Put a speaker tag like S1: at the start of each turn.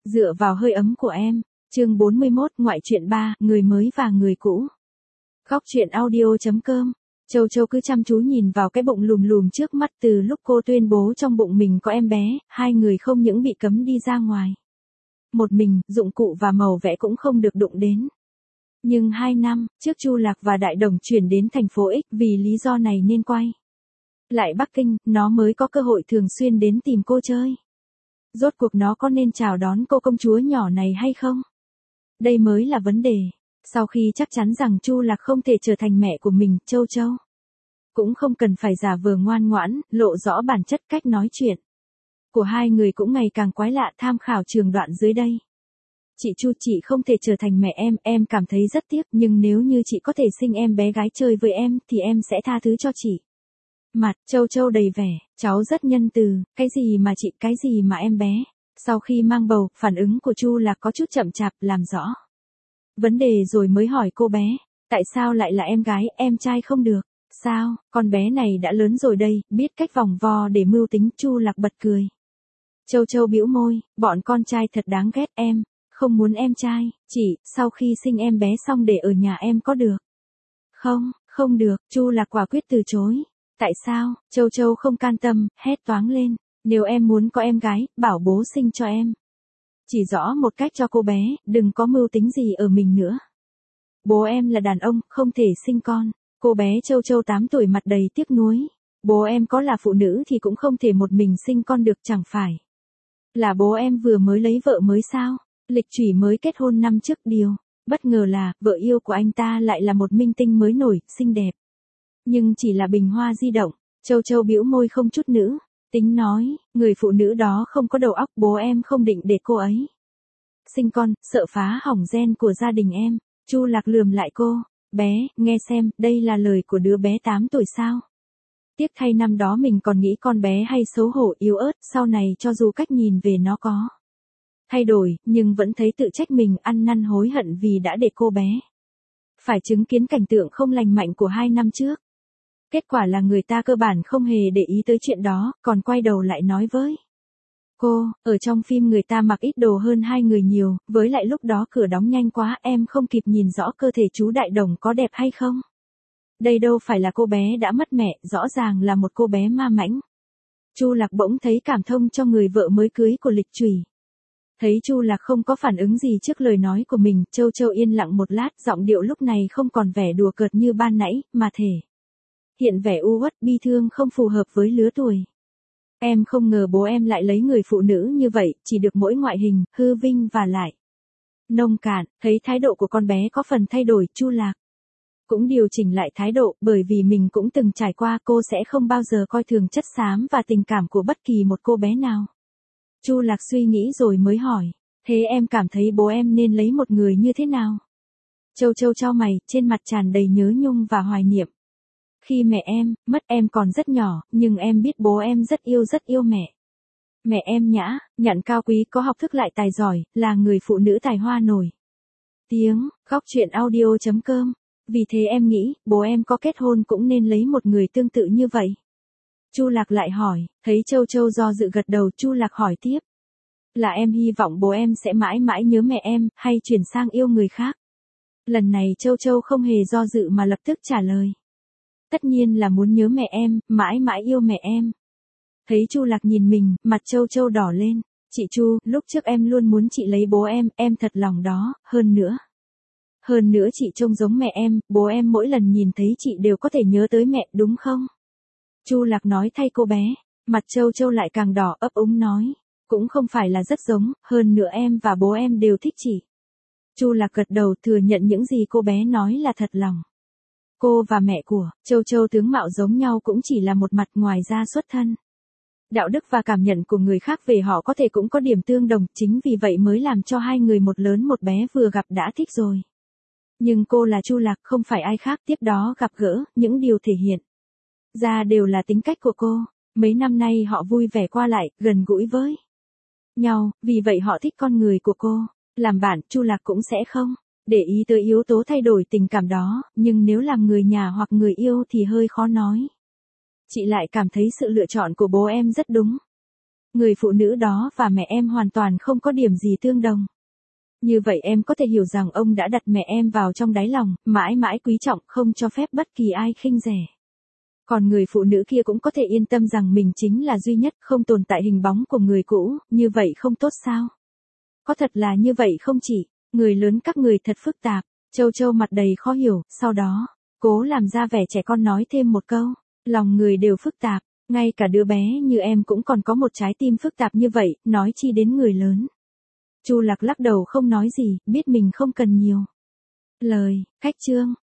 S1: Dựa vào hơi ấm của em. Chương 41, ngoại truyện 3, người mới và người cũ. Góc truyện audio.com. Châu Châu cứ chăm chú nhìn vào cái bụng lùm lùm trước mắt từ lúc cô tuyên bố trong bụng mình có em bé, hai người không những bị cấm đi ra ngoài. Một mình, dụng cụ và màu vẽ cũng không được đụng đến. Nhưng 2 năm trước Chu Lạc và Đại Đồng chuyển đến thành phố X vì lý do này nên quay lại Bắc Kinh, nó mới có cơ hội thường xuyên đến tìm cô chơi. Rốt cuộc nó có nên chào đón cô công chúa nhỏ này hay không? Đây mới là vấn đề. Sau khi chắc chắn rằng Chu Lạc không thể trở thành mẹ của mình, Châu Châu cũng không cần phải giả vờ ngoan ngoãn, lộ rõ bản chất cách nói chuyện của hai người cũng ngày càng quái lạ. Tham khảo trường đoạn dưới đây. Chị Chu, chị không thể trở thành mẹ em cảm thấy rất tiếc, nhưng nếu như chị có thể sinh em bé gái chơi với em thì em sẽ tha thứ cho chị. Mặt Châu Châu đầy vẻ, cháu rất nhân từ, cái gì mà chị, cái gì mà em bé. Sau khi mang bầu, phản ứng của Chu Lạc có chút chậm chạp, làm rõ vấn đề rồi mới hỏi cô bé, tại sao lại là em gái, em trai không được? Sao, con bé này đã lớn rồi đây, biết cách vòng vo để mưu tính. Chu Lạc bật cười. Châu Châu bĩu môi, bọn con trai thật đáng ghét, em không muốn em trai, chỉ sau khi sinh em bé xong để ở nhà em có được không? Không được. Chu Lạc quả quyết từ chối. Tại sao? Châu Châu không can tâm, hét toáng lên, nếu em muốn có em gái, bảo bố sinh cho em. Chỉ rõ một cách cho cô bé, đừng có mưu tính gì ở mình nữa. Bố em là đàn ông, không thể sinh con. Cô bé Châu Châu 8 tuổi mặt đầy tiếc nuối. Bố em có là phụ nữ thì cũng không thể một mình sinh con được, chẳng phải là bố em vừa mới lấy vợ mới sao? Lịch Chủy mới kết hôn năm trước, điều bất ngờ là vợ yêu của anh ta lại là một minh tinh mới nổi, xinh đẹp. Nhưng chỉ là bình hoa di động. Châu Châu bĩu môi không chút nữ tính nói, người phụ nữ đó không có đầu óc, bố em không định để cô ấy sinh con, sợ phá hỏng gen của gia đình em. Chu Lạc lườm lại cô, bé, nghe xem, đây là lời của đứa bé 8 tuổi sao? Tiếc thay năm đó mình còn nghĩ con bé hay xấu hổ yếu ớt, sau này cho dù cách nhìn về nó có thay đổi, nhưng vẫn thấy tự trách mình, ăn năn hối hận vì đã để cô bé phải chứng kiến cảnh tượng không lành mạnh của 2 năm trước. Kết quả là người ta cơ bản không hề để ý tới chuyện đó, còn quay đầu lại nói với cô, ở trong phim người ta mặc ít đồ hơn hai người nhiều, với lại lúc đó cửa đóng nhanh quá, em không kịp nhìn rõ cơ thể chú Đại Đồng có đẹp hay không. Đây đâu phải là cô bé đã mất mẹ, rõ ràng là một cô bé ma mãnh. Chu Lạc bỗng thấy cảm thông cho người vợ mới cưới của Lịch Chủy. Thấy Chu Lạc không có phản ứng gì trước lời nói của mình, Châu Châu yên lặng một lát, giọng điệu lúc này không còn vẻ đùa cợt như ban nãy, mà thể hiện vẻ u uất bi thương không phù hợp với lứa tuổi. Em không ngờ bố em lại lấy người phụ nữ như vậy, chỉ được mỗi ngoại hình, hư vinh và lại nông cạn. Thấy thái độ của con bé có phần thay đổi, Chu Lạc cũng điều chỉnh lại thái độ, bởi vì mình cũng từng trải qua, cô sẽ không bao giờ coi thường chất xám và tình cảm của bất kỳ một cô bé nào. Chu Lạc suy nghĩ rồi mới hỏi, thế em cảm thấy bố em nên lấy một người như thế nào? Châu Châu chau mày, trên mặt tràn đầy nhớ nhung và hoài niệm. Khi mẹ em mất, em còn rất nhỏ, nhưng em biết bố em rất yêu mẹ. Mẹ em nhã, nhặn cao quý, có học thức lại tài giỏi, là người phụ nữ tài hoa nổi tiếng. Góc truyện audio.com. Vì thế em nghĩ, bố em có kết hôn cũng nên lấy một người tương tự như vậy. Chu Lạc lại hỏi, thấy Châu Châu do dự gật đầu, Chu Lạc hỏi tiếp. Là em hy vọng bố em sẽ mãi mãi nhớ mẹ em, hay chuyển sang yêu người khác? Lần này Châu Châu không hề do dự mà lập tức trả lời. Tất nhiên là muốn nhớ mẹ em, mãi mãi yêu mẹ em. Thấy Chu Lạc nhìn mình, mặt Châu Châu đỏ lên. Chị Chu, lúc trước em luôn muốn chị lấy bố em thật lòng đó, hơn nữa chị trông giống mẹ em, bố em mỗi lần nhìn thấy chị đều có thể nhớ tới mẹ, đúng không? Chu Lạc nói thay cô bé, mặt Châu Châu lại càng đỏ, ấp úng nói, cũng không phải là rất giống, hơn nữa em và bố em đều thích chị. Chu Lạc gật đầu, thừa nhận những gì cô bé nói là thật lòng. Cô và mẹ của Châu Châu tướng mạo giống nhau cũng chỉ là một mặt, ngoài ra xuất thân, đạo đức và cảm nhận của người khác về họ có thể cũng có điểm tương đồng, chính vì vậy mới làm cho hai người một lớn một bé vừa gặp đã thích rồi. Nhưng cô là Chu Lạc, không phải ai khác, tiếp đó gặp gỡ, những điều thể hiện ra đều là tính cách của cô. Mấy năm nay họ vui vẻ qua lại, gần gũi với nhau, vì vậy họ thích con người của cô. Làm bạn, Chu Lạc cũng sẽ không để ý tới yếu tố thay đổi tình cảm đó, nhưng nếu làm người nhà hoặc người yêu thì hơi khó nói. Chị lại cảm thấy sự lựa chọn của bố em rất đúng. Người phụ nữ đó và mẹ em hoàn toàn không có điểm gì tương đồng. Như vậy em có thể hiểu rằng ông đã đặt mẹ em vào trong đáy lòng, mãi mãi quý trọng, không cho phép bất kỳ ai khinh rẻ. Còn người phụ nữ kia cũng có thể yên tâm rằng mình chính là duy nhất, không tồn tại hình bóng của người cũ, như vậy không tốt sao? Có thật là như vậy không chị? Người lớn các người thật phức tạp. Châu Châu mặt đầy khó hiểu, sau đó, cố làm ra vẻ trẻ con nói thêm một câu. Lòng người đều phức tạp, ngay cả đứa bé như em cũng còn có một trái tim phức tạp như vậy, nói chi đến người lớn. Chu Lạc lắc đầu không nói gì, biết mình không cần nhiều lời, khách trương.